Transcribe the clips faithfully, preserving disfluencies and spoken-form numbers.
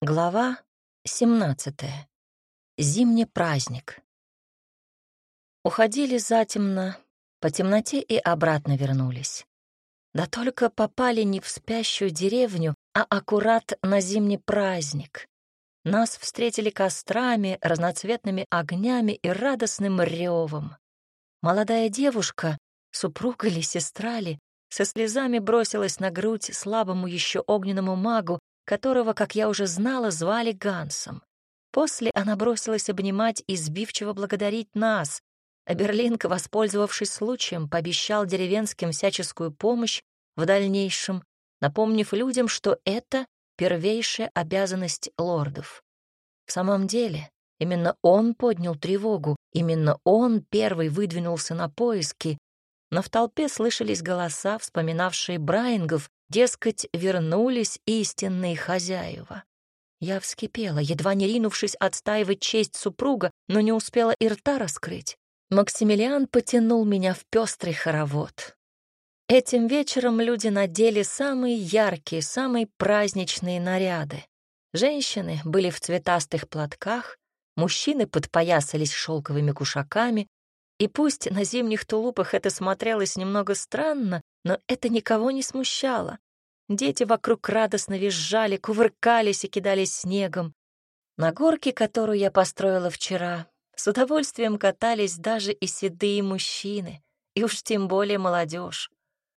Глава семнадцатая. Зимний праздник. Уходили затемно, по темноте и обратно вернулись. Да только попали не в спящую деревню, а аккурат на зимний праздник. Нас встретили кострами, разноцветными огнями и радостным ревом. Молодая девушка, супруга ли, сестра ли, со слезами бросилась на грудь слабому еще огненному магу, которого, как я уже знала, звали Гансом. После она бросилась обнимать и сбивчиво благодарить нас, а Берлинка, воспользовавшись случаем, пообещал деревенским всяческую помощь в дальнейшем, напомнив людям, что это первейшая обязанность лордов. В самом деле, именно он поднял тревогу, именно он первый выдвинулся на поиски, но в толпе слышались голоса, вспоминавшие Брайнгов, дескать, вернулись истинные хозяева. Я вскипела, едва не ринувшись отстаивать честь супруга, но не успела и рта раскрыть. Максимилиан потянул меня в пестрый хоровод. Этим вечером люди надели самые яркие, самые праздничные наряды. Женщины были в цветастых платках, мужчины подпоясались шелковыми кушаками, и пусть на зимних тулупах это смотрелось немного странно, но это никого не смущало. Дети вокруг радостно визжали, кувыркались и кидались снегом. На горке, которую я построила вчера, с удовольствием катались даже и седые мужчины, и уж тем более молодежь.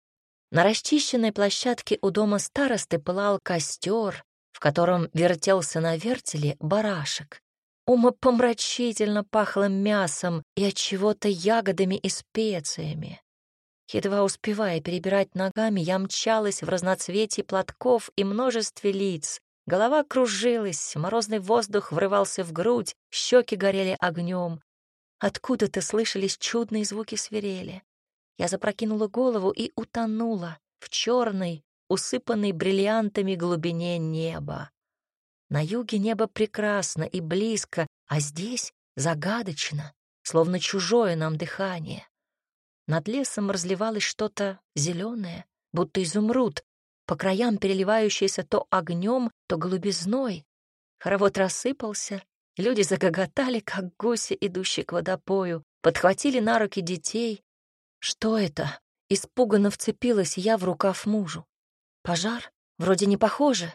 На расчищенной площадке у дома старосты пылал костер, в котором вертелся на вертеле барашек. Умопомрачительно пахло мясом и от чего-то ягодами и специями. Едва успевая перебирать ногами, я мчалась в разноцветии платков и множестве лиц. Голова кружилась, морозный воздух врывался в грудь, щеки горели огнем. Откуда-то слышались чудные звуки свирели. Я запрокинула голову и утонула в черной, усыпанной бриллиантами глубине неба. На юге небо прекрасно и близко, а здесь загадочно, словно чужое нам дыхание. Над лесом разливалось что-то зеленое, будто изумруд, по краям переливающееся то огнем, то голубизной. Хоровод рассыпался, люди загоготали, как гуси, идущие к водопою, подхватили на руки детей. Что это? Испуганно вцепилась я в рукав мужу. Пожар? Вроде не похоже.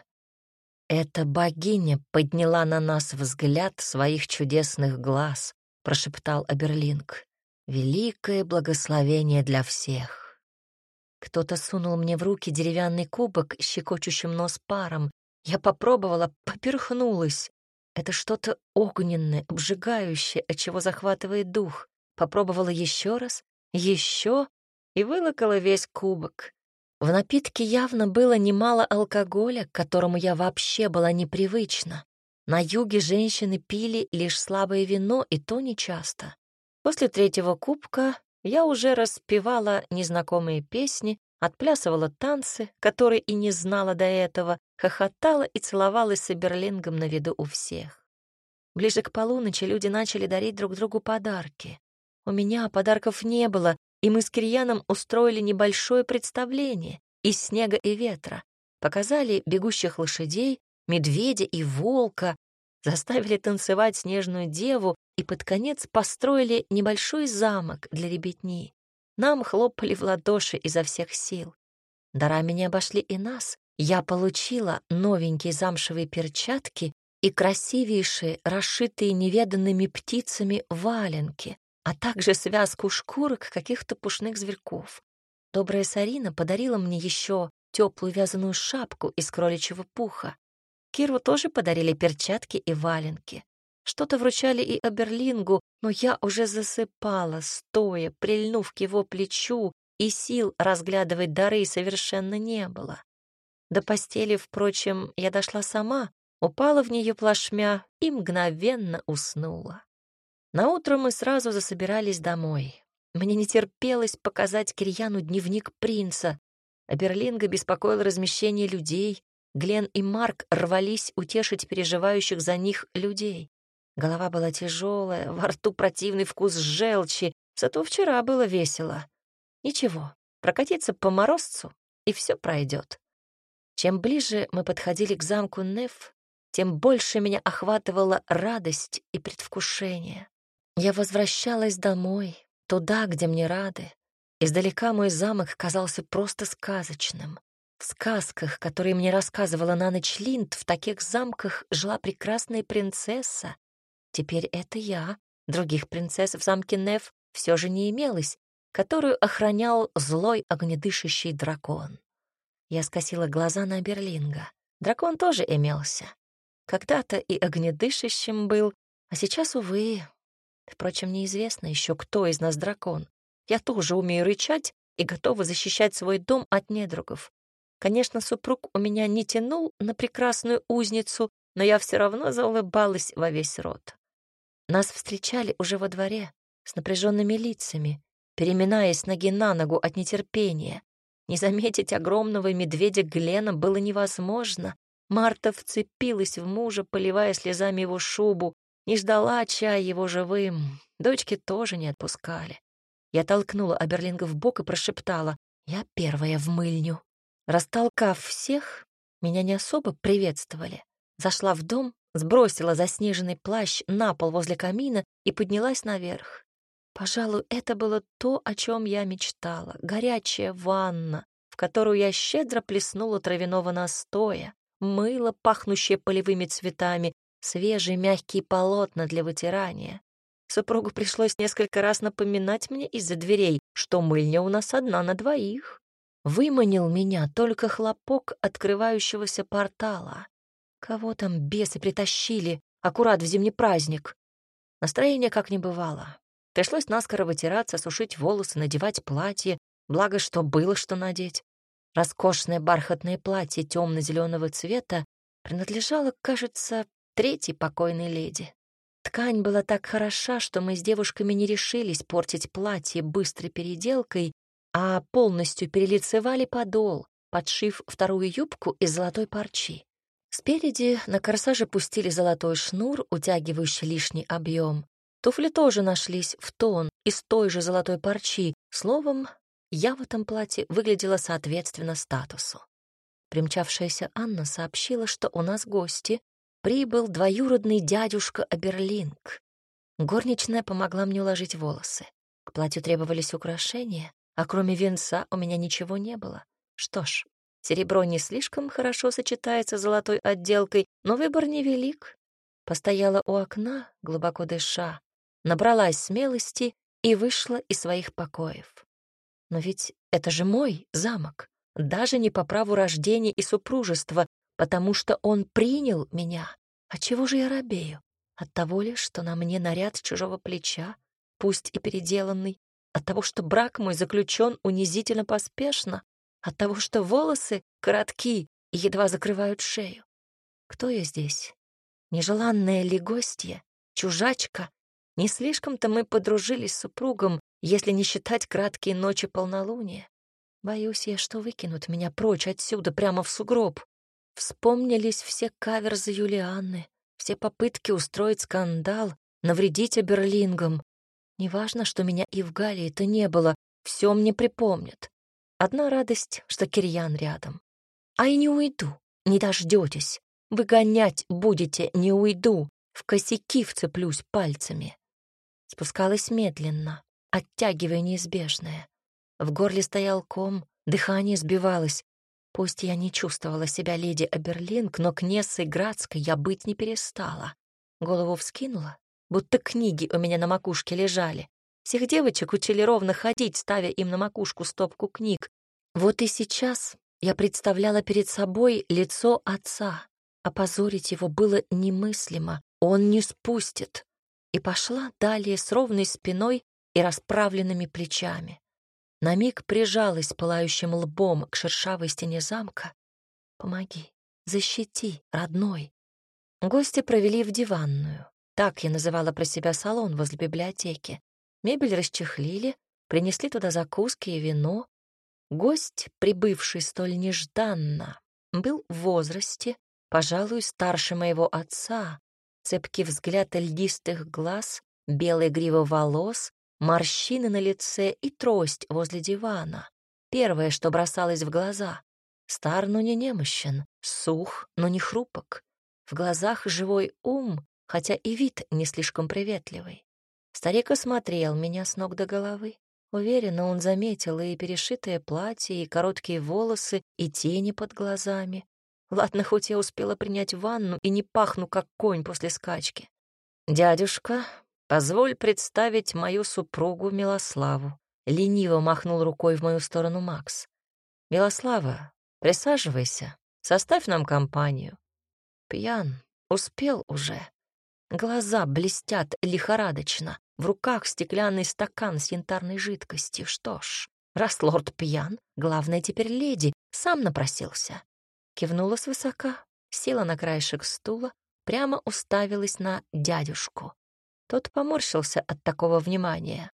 «Эта богиня подняла на нас взгляд своих чудесных глаз», — прошептал Аберлинг. «Великое благословение для всех». Кто-то сунул мне в руки деревянный кубок с щекочущим нос паром. Я попробовала, поперхнулась. Это что-то огненное, обжигающее, от чего захватывает дух. Попробовала еще раз, еще и вылокала весь кубок. В напитке явно было немало алкоголя, к которому я вообще была непривычна. На юге женщины пили лишь слабое вино, и то нечасто. После третьего кубка я уже распевала незнакомые песни, отплясывала танцы, которые и не знала до этого, хохотала и целовалась с Берлингом на виду у всех. Ближе к полуночи люди начали дарить друг другу подарки. У меня подарков не было, и мы с Кирьяном устроили небольшое представление из снега и ветра. Показали бегущих лошадей, медведя и волка, заставили танцевать снежную деву и под конец построили небольшой замок для ребятни. Нам хлопали в ладоши изо всех сил. Дарами не обошли и нас. Я получила новенькие замшевые перчатки и красивейшие, расшитые неведанными птицами валенки, а также связку шкурок каких-то пушных зверьков. Добрая Сарина подарила мне еще теплую вязаную шапку из кроличьего пуха. Киру тоже подарили перчатки и валенки. Что-то вручали и Аберлингу, но я уже засыпала, стоя, прильнув к его плечу, и сил разглядывать дары совершенно не было. До постели, впрочем, я дошла сама, упала в нее плашмя и мгновенно уснула. Наутро мы сразу засобирались домой. Мне не терпелось показать Кирьяну дневник принца. А Берлинга беспокоило размещение людей. Глен и Марк рвались утешить переживающих за них людей. Голова была тяжелая, во рту противный вкус желчи, зато вчера было весело. Ничего, прокатиться по морозцу, и все пройдет. Чем ближе мы подходили к замку Неф, тем больше меня охватывала радость и предвкушение. Я возвращалась домой, туда, где мне рады. Издалека мой замок казался просто сказочным. В сказках, которые мне рассказывала на ночь Линд, в таких замках жила прекрасная принцесса. Теперь это я. Других принцесс в замке Неф все же не имелось, которую охранял злой огнедышащий дракон. Я скосила глаза на Аберлинга. Дракон тоже имелся. Когда-то и огнедышащим был, а сейчас, увы. Впрочем, неизвестно еще, кто из нас дракон. Я тоже умею рычать и готова защищать свой дом от недругов. Конечно, супруг у меня не тянул на прекрасную узницу, но я все равно заулыбалась во весь рот. Нас встречали уже во дворе, с напряженными лицами, переминаясь с ноги на ногу от нетерпения. Не заметить огромного медведя Глена было невозможно. Марта вцепилась в мужа, поливая слезами его шубу, не ждала чая его живым. Дочки тоже не отпускали. Я толкнула Аберлинга в бок и прошептала: «Я первая в мыльню». Растолкав всех, меня не особо приветствовали. Зашла в дом, сбросила заснеженный плащ на пол возле камина и поднялась наверх. Пожалуй, это было то, о чем я мечтала. Горячая ванна, в которую я щедро плеснула травяного настоя, мыло, пахнущее полевыми цветами, свежие мягкие полотна для вытирания. Супругу пришлось несколько раз напоминать мне из-за дверей, что мыльня у нас одна на двоих. Выманил меня только хлопок открывающегося портала. Кого там бесы притащили аккурат в зимний праздник? Настроение как не бывало. Пришлось наскоро вытираться, сушить волосы, надевать платье, благо что было что надеть. Роскошное бархатное платье темно-зеленого цвета принадлежало, кажется, третьей покойной леди. Ткань была так хороша, что мы с девушками не решились портить платье быстрой переделкой, а полностью перелицевали подол, подшив вторую юбку из золотой парчи. Спереди на корсаже пустили золотой шнур, утягивающий лишний объем. Туфли тоже нашлись в тон из той же золотой парчи. Словом, я в этом платье выглядела соответственно статусу. Примчавшаяся Анна сообщила, что у нас гости. Прибыл двоюродный дядюшка Аберлинг. Горничная помогла мне уложить волосы. К платью требовались украшения, а кроме венца у меня ничего не было. Что ж, серебро не слишком хорошо сочетается с золотой отделкой, но выбор невелик. Постояла у окна, глубоко дыша, набралась смелости и вышла из своих покоев. Но ведь это же мой замок, даже не по праву рождения и супружества, потому что он принял меня. А чего же я робею? От того ли, что на мне наряд с чужого плеча, пусть и переделанный? От того, что брак мой заключен унизительно поспешно? От того, что волосы коротки и едва закрывают шею? Кто я здесь? Нежеланная ли гостья? Чужачка? Не слишком-то мы подружились с супругом, если не считать краткие ночи полнолуния. Боюсь я, что выкинут меня прочь отсюда, прямо в сугроб. Вспомнились все каверзы Юлианны, все попытки устроить скандал, навредить Аберлингам. Неважно, что меня и в Галлии-то не было, все мне припомнят. Одна радость, что Кирьян рядом. А и не уйду, не дождетесь. Выгонять будете, не уйду, в косяки вцеплюсь пальцами. Спускалась медленно, оттягивая неизбежное. В горле стоял ком, дыхание сбивалось. Пусть я не чувствовала себя леди Аберлинг, но кнессой Градской я быть не перестала. Голову вскинула, будто книги у меня на макушке лежали. Всех девочек учили ровно ходить, ставя им на макушку стопку книг. Вот и сейчас я представляла перед собой лицо отца. Опозорить его было немыслимо, он не спустит. И пошла далее с ровной спиной и расправленными плечами. На миг прижалась пылающим лбом к шершавой стене замка. «Помоги, защити, родной». Гости провели в диванную. Так я называла про себя салон возле библиотеки. Мебель расчехлили, принесли туда закуски и вино. Гость, прибывший столь нежданно, был в возрасте, пожалуй, старше моего отца. Цепкий взгляд льдистых глаз, белая грива волос, морщины на лице и трость возле дивана. Первое, что бросалось в глаза. Стар, но не немощен, сух, но не хрупок. В глазах живой ум, хотя и вид не слишком приветливый. Старик осмотрел меня с ног до головы. Уверенно он заметил и перешитое платье, и короткие волосы, и тени под глазами. Ладно, хоть я успела принять ванну и не пахну, как конь после скачки. «Дядюшка, позволь представить мою супругу Милославу», — лениво махнул рукой в мою сторону Макс. «Милослава, присаживайся, составь нам компанию». Пьян, успел уже. Глаза блестят лихорадочно, в руках стеклянный стакан с янтарной жидкостью. Что ж, раз лорд пьян, главное теперь леди, сам напросился. Кивнула свысока, села на краешек стула, прямо уставилась на дядюшку. Тот поморщился от такого внимания.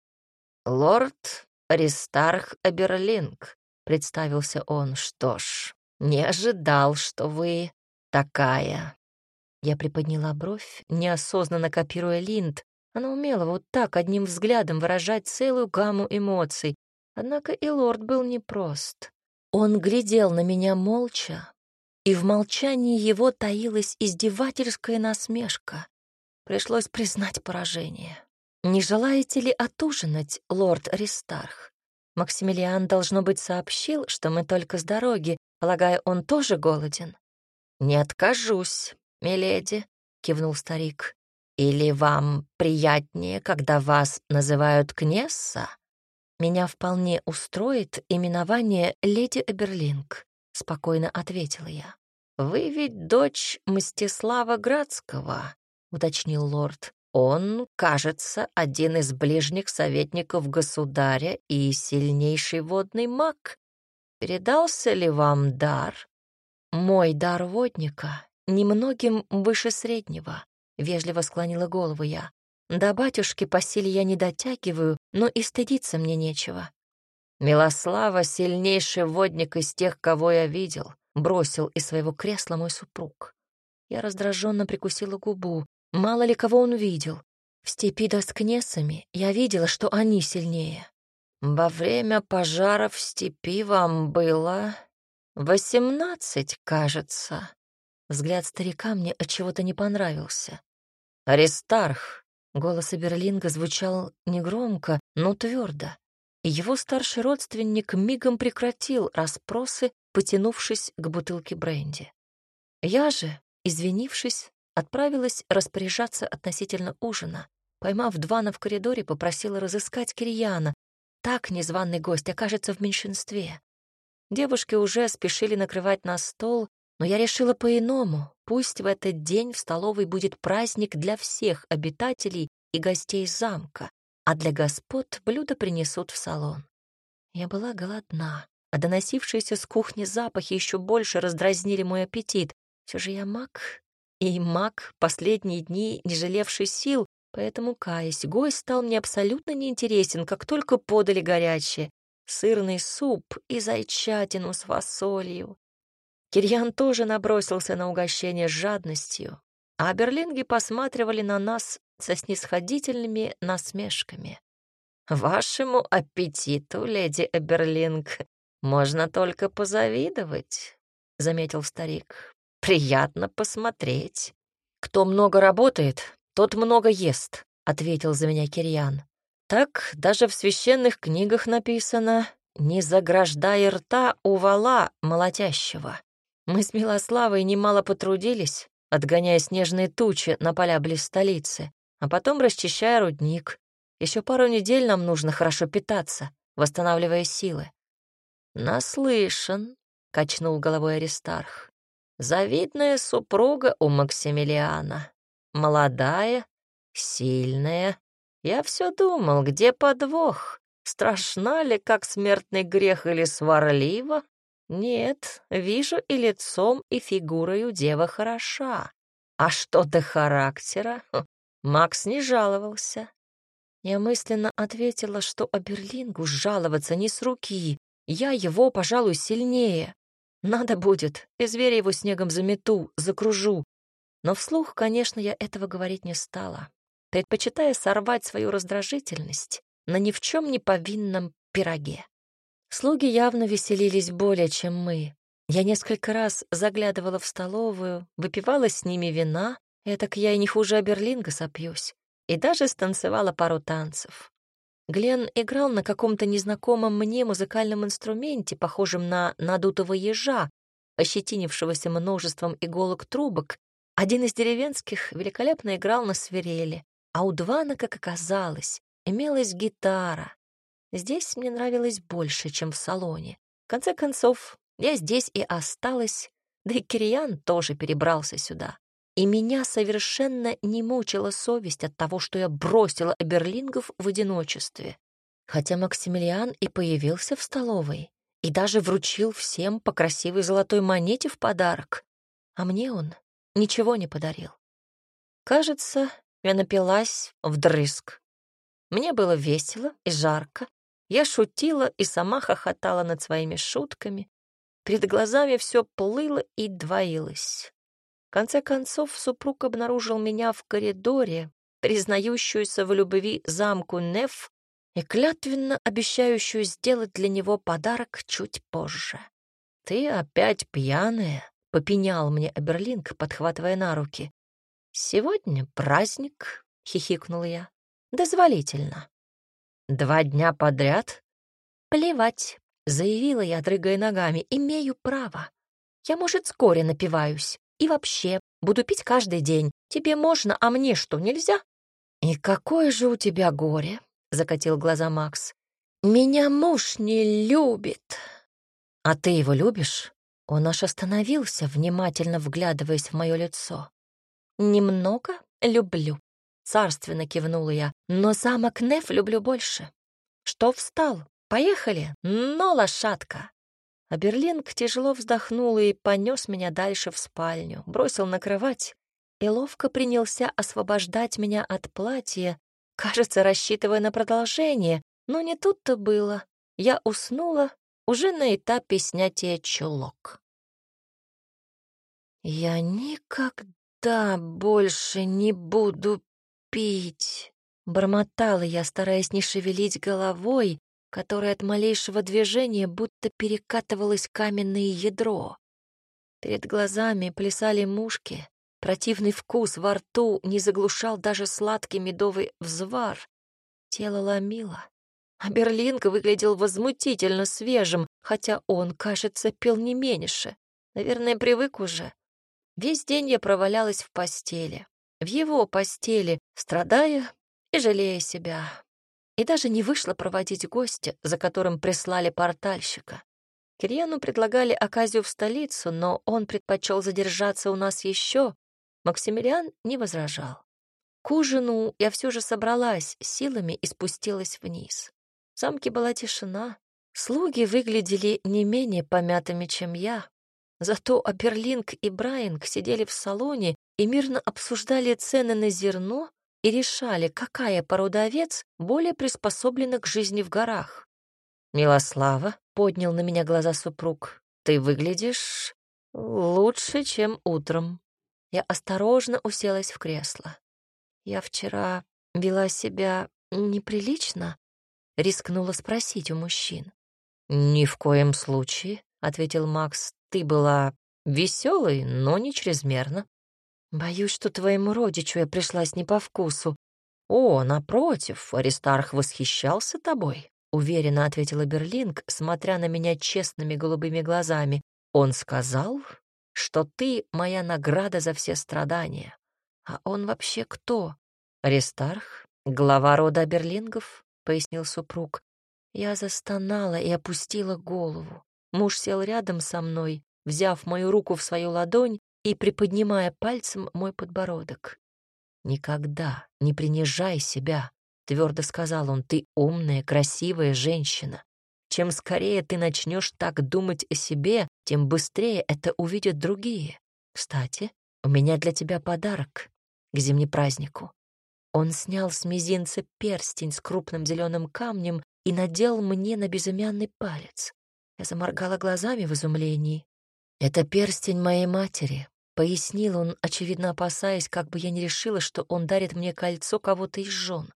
«Лорд Аристарх Аберлинг», — представился он. «Что ж, не ожидал, что вы такая». Я приподняла бровь, неосознанно копируя Линд. Она умела вот так одним взглядом выражать целую гамму эмоций. Однако и лорд был непрост. Он глядел на меня молча, и в молчании его таилась издевательская насмешка. Пришлось признать поражение. «Не желаете ли отужинать, лорд Аристарх? Максимилиан, должно быть, сообщил, что мы только с дороги. Полагаю, он тоже голоден?» «Не откажусь, миледи», — кивнул старик. «Или вам приятнее, когда вас называют кнесса?» «Меня вполне устроит именование леди Аберлинг», — спокойно ответила я. «Вы ведь дочь Мстислава Градского», — уточнил лорд. «Он, кажется, один из ближних советников государя и сильнейший водный маг. Передался ли вам дар?» «Мой дар водника немногим выше среднего», — вежливо склонила голову я. «До батюшки по силе я не дотягиваю, но и стыдиться мне нечего». «Милослава — сильнейший водник из тех, кого я видел», — бросил из своего кресла мой супруг. Я раздраженно прикусила губу. Мало ли кого он видел. В степи да с кнесами я видела, что они сильнее. «Во время пожара в степи вам было восемнадцать, кажется». Взгляд старика мне отчего-то не понравился. «Аристарх», — голос Аберлинга звучал негромко, но твердо. И его старший родственник мигом прекратил расспросы, потянувшись к бутылке бренди. Я же, извинившись, отправилась распоряжаться относительно ужина. Поймав Двана в коридоре, попросила разыскать Кирьяна. Так незваный гость окажется в меньшинстве. Девушки уже спешили накрывать на стол, но я решила по-иному. Пусть в этот день в столовой будет праздник для всех обитателей и гостей замка, а для господ блюда принесут в салон. Я была голодна, а доносившиеся с кухни запахи еще больше раздразнили мой аппетит. Все же я маг, и маг последние дни не жалевший сил, поэтому, каясь, гость стал мне абсолютно неинтересен, как только подали горячее. Сырный суп и зайчатину с фасолью. Кирьян тоже набросился на угощение с жадностью, а аберлинги посматривали на нас со снисходительными насмешками. «Вашему аппетиту, леди Аберлинг, можно только позавидовать», — заметил старик. «Приятно посмотреть». «Кто много работает, тот много ест», — ответил за меня Кирьян. «Так даже в священных книгах написано: не заграждай рта у вола молотящего». Мы с Милославой немало потрудились, отгоняя снежные тучи на поля близ столицы, а потом расчищая рудник. Еще пару недель нам нужно хорошо питаться, восстанавливая силы. «Наслышан», — качнул головой Аристарх. «Завидная супруга у Максимилиана. Молодая, сильная. Я все думал, где подвох? Страшна ли, как смертный грех, или сварлива? Нет, вижу, и лицом, и фигурою дева хороша. А что до характера? Макс не жаловался». Я мысленно ответила, что Аберлингу жаловаться не с руки. Я его, пожалуй, сильнее. Надо будет, и зверя его снегом замету, закружу. Но вслух, конечно, я этого говорить не стала, предпочитая сорвать свою раздражительность на ни в чем не повинном пироге. Слуги явно веселились более, чем мы. Я несколько раз заглядывала в столовую, выпивала с ними вина, этак я и не хуже Аберлинга сопьюсь, и даже станцевала пару танцев. Глен играл на каком-то незнакомом мне музыкальном инструменте, похожем на надутого ежа, ощетинившегося множеством иголок трубок. Один из деревенских великолепно играл на свирели, а у Двана, как оказалось, имелась гитара. Здесь мне нравилось больше, чем в салоне. В конце концов, я здесь и осталась, да и Кириан тоже перебрался сюда. И меня совершенно не мучила совесть от того, что я бросила Аберлингов в одиночестве. Хотя Максимилиан и появился в столовой, и даже вручил всем по красивой золотой монете в подарок, а мне он ничего не подарил. Кажется, я напилась вдрызг. Мне было весело и жарко. Я шутила и сама хохотала над своими шутками. Перед глазами все плыло и двоилось. В конце концов, супруг обнаружил меня в коридоре, признающуюся в любви замку Неф и клятвенно обещающую сделать для него подарок чуть позже. «Ты опять пьяная», — попенял мне Аберлинг, подхватывая на руки. «Сегодня праздник», — хихикнул я. «Дозволительно». «Два дня подряд?» «Плевать», — заявила я, дрыгая ногами, — «имею право. Я, может, вскоре напиваюсь. И вообще, буду пить каждый день. Тебе можно, а мне что, нельзя?» «И какое же у тебя горе?» — закатил глаза Макс. «Меня муж не любит». «А ты его любишь?» Он аж остановился, внимательно вглядываясь в мое лицо. «Немного люблю», — царственно кивнула я, «но замок Неф люблю больше. Что встал? Поехали, но лошадка». А Берлинг тяжело вздохнул и понес меня дальше в спальню, бросил на кровать и ловко принялся освобождать меня от платья, кажется, рассчитывая на продолжение, но не тут-то было. Я уснула уже на этапе снятия чулок. «Я никогда больше не буду пить», — бормотала я, стараясь не шевелить головой, которое от малейшего движения будто перекатывалось каменное ядро. Перед глазами плясали мушки, противный вкус во рту не заглушал даже сладкий медовый взвар. Тело ломило, а Берлинг выглядел возмутительно свежим, хотя он, кажется, пил не меньше. Наверное, привык уже. Весь день я провалялась в постели, в его постели, страдая и жалея себя. И даже не вышла проводить гостя, за которым прислали портальщика. Кирьяну предлагали оказию в столицу, но он предпочел задержаться у нас еще. Максимилиан не возражал. К ужину я все же собралась силами и спустилась вниз. В замке была тишина. Слуги выглядели не менее помятыми, чем я. Зато Аберлинг и Брайанг сидели в салоне и мирно обсуждали цены на зерно и решали, какая порода овец более приспособлена к жизни в горах. «Милослава», — поднял на меня глаза супруг, — «ты выглядишь лучше, чем утром». Я осторожно уселась в кресло. «Я вчера вела себя неприлично?» — рискнула спросить у мужчин. «Ни в коем случае», — ответил Макс, — «ты была веселой, но не чрезмерно». «Боюсь, что твоему родичу я пришлась не по вкусу». «О, напротив, Аристарх восхищался тобой», — уверенно ответила Берлинг, смотря на меня честными голубыми глазами. «Он сказал, что ты моя награда за все страдания. А он вообще кто?» «Аристарх, глава рода Берлингов», — пояснил супруг. Я застонала и опустила голову. Муж сел рядом со мной, взяв мою руку в свою ладонь и приподнимая пальцем мой подбородок. «Никогда не принижай себя», — твердо сказал он, — «ты умная, красивая женщина. Чем скорее ты начнешь так думать о себе, тем быстрее это увидят другие. Кстати, у меня для тебя подарок к зимнепразднику». Он снял с мизинца перстень с крупным зеленым камнем и надел мне на безымянный палец. Я заморгала глазами в изумлении. «Это перстень моей матери», — пояснил он, очевидно опасаясь, как бы я не решила, что он дарит мне кольцо кого-то из жен.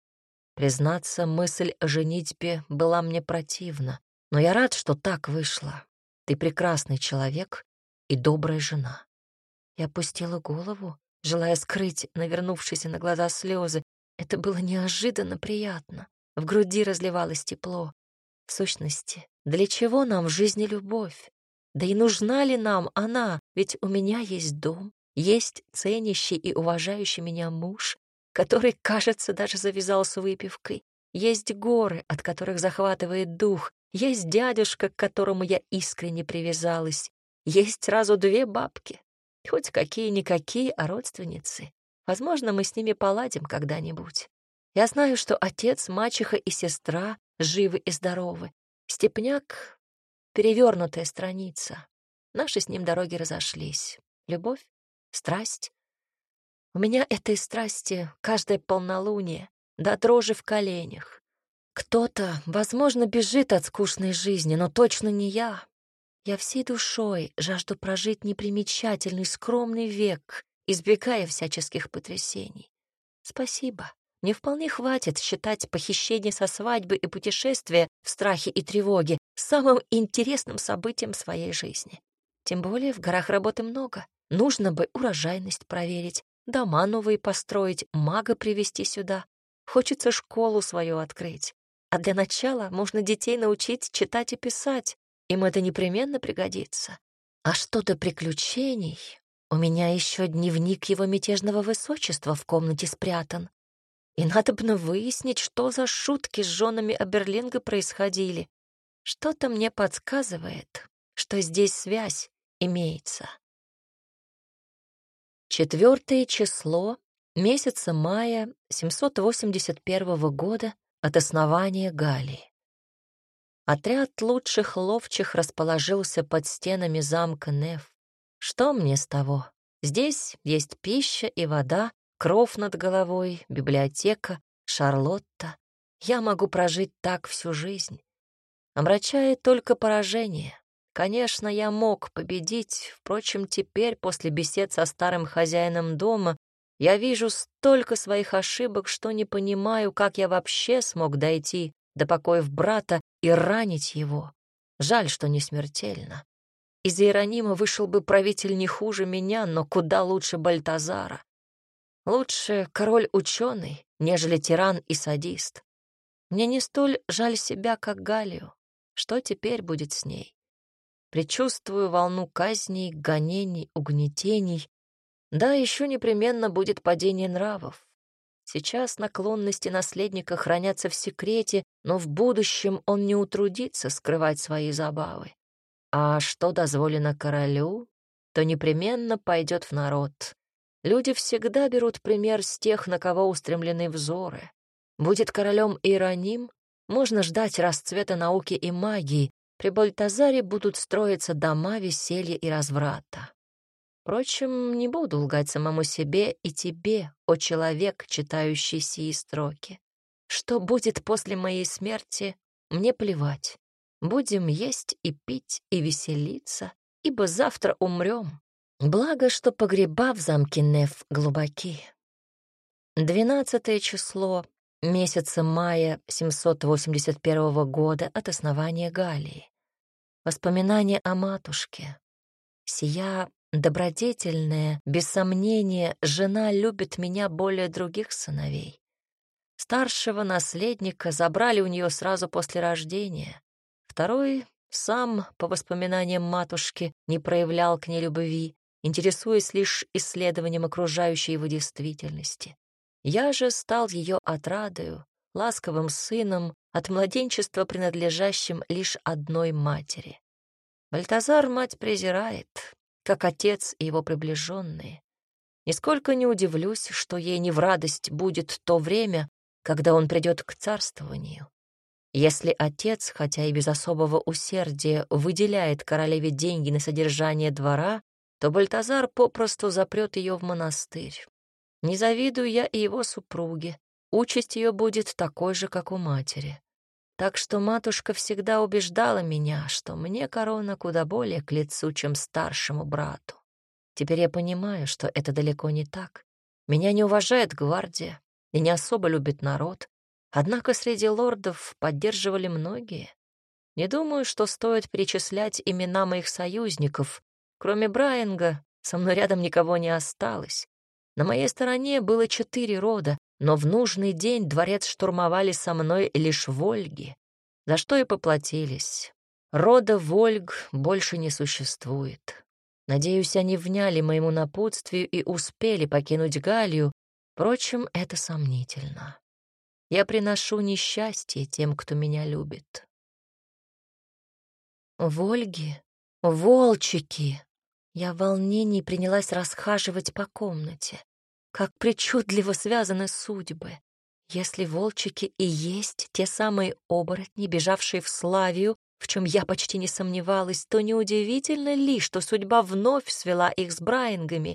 Признаться, мысль о женитьбе была мне противна, но я рад, что так вышло. Ты прекрасный человек и добрая жена». Я опустила голову, желая скрыть навернувшиеся на глаза слезы. Это было неожиданно приятно. В груди разливалось тепло. В сущности, для чего нам в жизни любовь? Да и нужна ли нам она? Ведь у меня есть дом, есть ценящий и уважающий меня муж, который, кажется, даже завязал с выпивкой. Есть горы, от которых захватывает дух. Есть дядюшка, к которому я искренне привязалась. Есть сразу две бабки. Хоть какие-никакие, а родственницы. Возможно, мы с ними поладим когда-нибудь. Я знаю, что отец, мачеха и сестра живы и здоровы. Степняк — перевернутая страница. Наши с ним дороги разошлись. Любовь, страсть. У меня этой страсти каждое полнолуние, до дрожи в коленях. Кто-то, возможно, бежит от скучной жизни, но точно не я. Я всей душой жажду прожить непримечательный, скромный век, избегая всяческих потрясений. Спасибо. Мне вполне хватит считать похищение со свадьбы и путешествия в страхе и тревоге самым интересным событием своей жизни. Тем более в горах работы много. Нужно бы урожайность проверить, дома новые построить, мага привезти сюда. Хочется школу свою открыть. А для начала можно детей научить читать и писать. Им это непременно пригодится. А что до приключений? У меня еще дневник его мятежного высочества в комнате спрятан. И надобно выяснить, что за шутки с женами Аберлинга происходили. Что-то мне подсказывает, что здесь связь имеется. Четвертое число месяца мая семьсот восемьдесят первого года от основания Галлии. Отряд лучших ловчих расположился под стенами замка Неф. Что мне с того? Здесь есть пища и вода, кров над головой, библиотека, Шарлотта. Я могу прожить так всю жизнь. Омрачает только поражение. Конечно, я мог победить, впрочем, теперь, после бесед со старым хозяином дома, я вижу столько своих ошибок, что не понимаю, как я вообще смог дойти до покоев брата и ранить его. Жаль, что не смертельно. Из Иеронима вышел бы правитель не хуже меня, но куда лучше Бальтазара. Лучше король-ученый, нежели тиран и садист. Мне не столь жаль себя, как Галлию. Что теперь будет с ней? Предчувствую волну казней, гонений, угнетений. Да, еще непременно будет падение нравов. Сейчас наклонности наследника хранятся в секрете, но в будущем он не утрудится скрывать свои забавы. А что дозволено королю, то непременно пойдет в народ. Люди всегда берут пример с тех, на кого устремлены взоры. Будет королем Иероним, можно ждать расцвета науки и магии. При Бальтазаре будут строиться дома веселья и разврата. Впрочем, не буду лгать самому себе и тебе, о человек, читающий сии строки. Что будет после моей смерти, мне плевать. Будем есть и пить и веселиться, ибо завтра умрем. Благо, что погреба в замке Неф глубоки. Двенадцатое число месяца мая семьсот восемьдесят первого года от основания Галлии. Воспоминания о матушке. Сия добродетельная, без сомнения, жена любит меня более других сыновей. Старшего наследника забрали у нее сразу после рождения. Второй сам, по воспоминаниям матушки, не проявлял к ней любви, интересуясь лишь исследованием окружающей его действительности. Я же стал ее отрадою, ласковым сыном, от младенчества принадлежащим лишь одной матери. Бальтазар мать презирает, как отец и его приближенные. Нисколько не удивлюсь, что ей не в радость будет то время, когда он придет к царствованию. Если отец, хотя и без особого усердия, выделяет королеве деньги на содержание двора, то Бальтазар попросту запрет ее в монастырь. Не завидую я и его супруге. Участь ее будет такой же, как у матери. Так что матушка всегда убеждала меня, что мне корона куда более к лицу, чем старшему брату. Теперь я понимаю, что это далеко не так. Меня не уважает гвардия и не особо любит народ. Однако среди лордов поддерживали многие. Не думаю, что стоит перечислять имена моих союзников. Кроме Брайанга, со мной рядом никого не осталось. На моей стороне было четыре рода, но в нужный день дворец штурмовали со мной лишь вольги, за что и поплатились. Рода вольг больше не существует. Надеюсь, они вняли моему напутствию и успели покинуть Галлию. Впрочем, это сомнительно. Я приношу несчастье тем, кто меня любит. Вольги, волчики. Я в волнении принялась расхаживать по комнате. Как причудливо связаны судьбы. Если волчики и есть те самые оборотни, бежавшие в Славию, в чем я почти не сомневалась, то неудивительно ли, что судьба вновь свела их с Брайангами?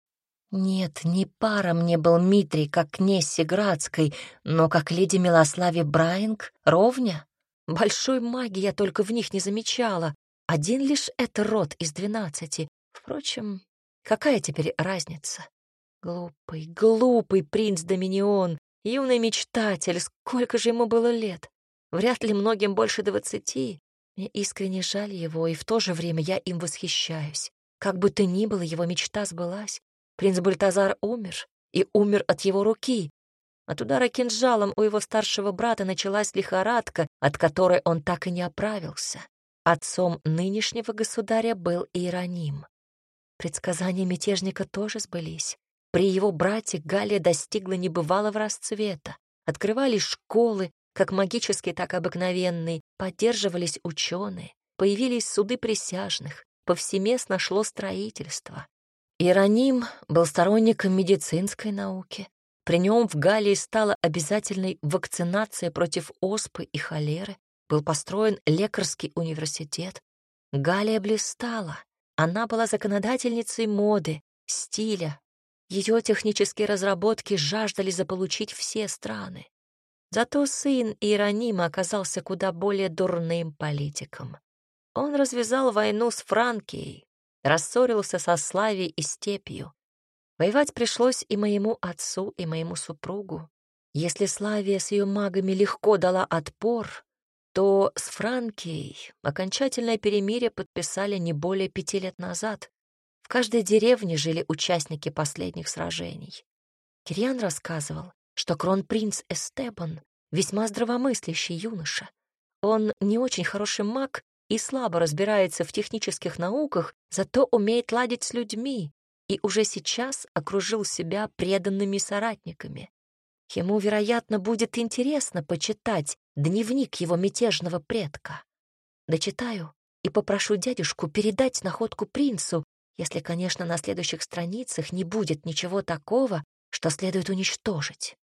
Нет, не пара мне был Митрий, как князь Сеградской, но как леди Милославе Брайанг — ровня. Большой магии я только в них не замечала. Один лишь это род из двенадцати. Впрочем, какая теперь разница? Глупый, глупый принц Доминион, юный мечтатель, сколько же ему было лет? Вряд ли многим больше двадцати. Мне искренне жаль его, и в то же время я им восхищаюсь. Как бы то ни было, его мечта сбылась. Принц Бальтазар умер, и умер от его руки. От удара кинжалом у его старшего брата началась лихорадка, от которой он так и не оправился. Отцом нынешнего государя был Иероним. Предсказания мятежника тоже сбылись. При его брате Галлия достигла небывалого расцвета. Открывались школы, как магические, так и обыкновенные, поддерживались ученые, появились суды присяжных, повсеместно шло строительство. Иероним был сторонником медицинской науки. При нем в Галлии стала обязательной вакцинация против оспы и холеры, был построен лекарский университет. Галлия блистала. Она была законодательницей моды, стиля. Ее технические разработки жаждали заполучить все страны. Зато сын Иеронима оказался куда более дурным политиком. Он развязал войну с Франкией, рассорился со Славией и Степью. Воевать пришлось и моему отцу, и моему супругу. Если Славия с ее магами легко дала отпор, то с Франкией окончательное перемирие подписали не более пяти лет назад. В каждой деревне жили участники последних сражений. Кирьян рассказывал, что кронпринц Эстебан весьма здравомыслящий юноша. Он не очень хороший маг и слабо разбирается в технических науках, зато умеет ладить с людьми и уже сейчас окружил себя преданными соратниками. Ему, вероятно, будет интересно почитать дневник его мятежного предка. Дочитаю и попрошу дядюшку передать находку принцу, если, конечно, на следующих страницах не будет ничего такого, что следует уничтожить.